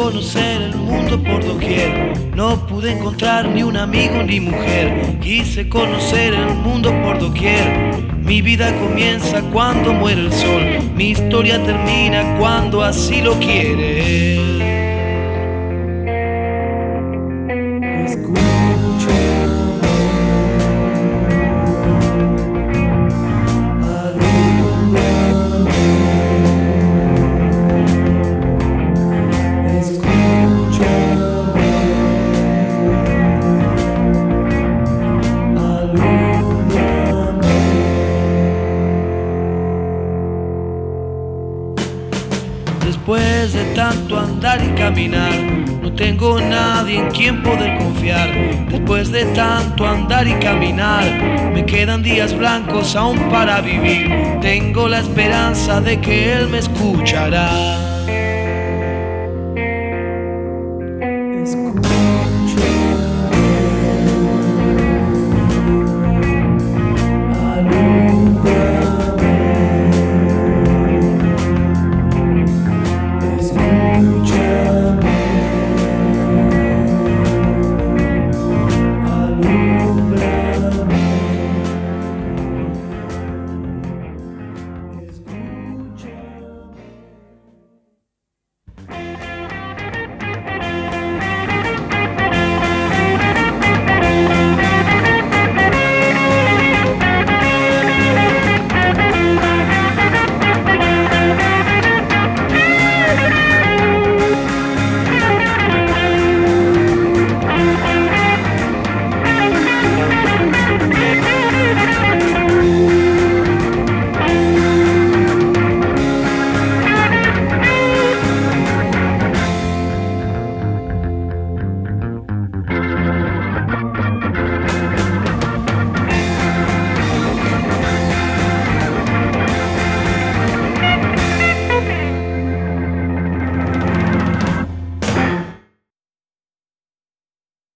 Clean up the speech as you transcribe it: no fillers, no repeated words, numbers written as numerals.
conocer el mundo por doquier. No pude encontrar ni un amigo ni mujer. Quise conocer el mundo por doquier. Mi vida comienza cuando muere el sol. Mi historia termina cuando así lo quiere. Después de tanto andar y caminar, no tengo nadie en quien poder confiar. Después de tanto andar y caminar, me quedan días blancos aún para vivir. Tengo la esperanza de que Él me escuchará.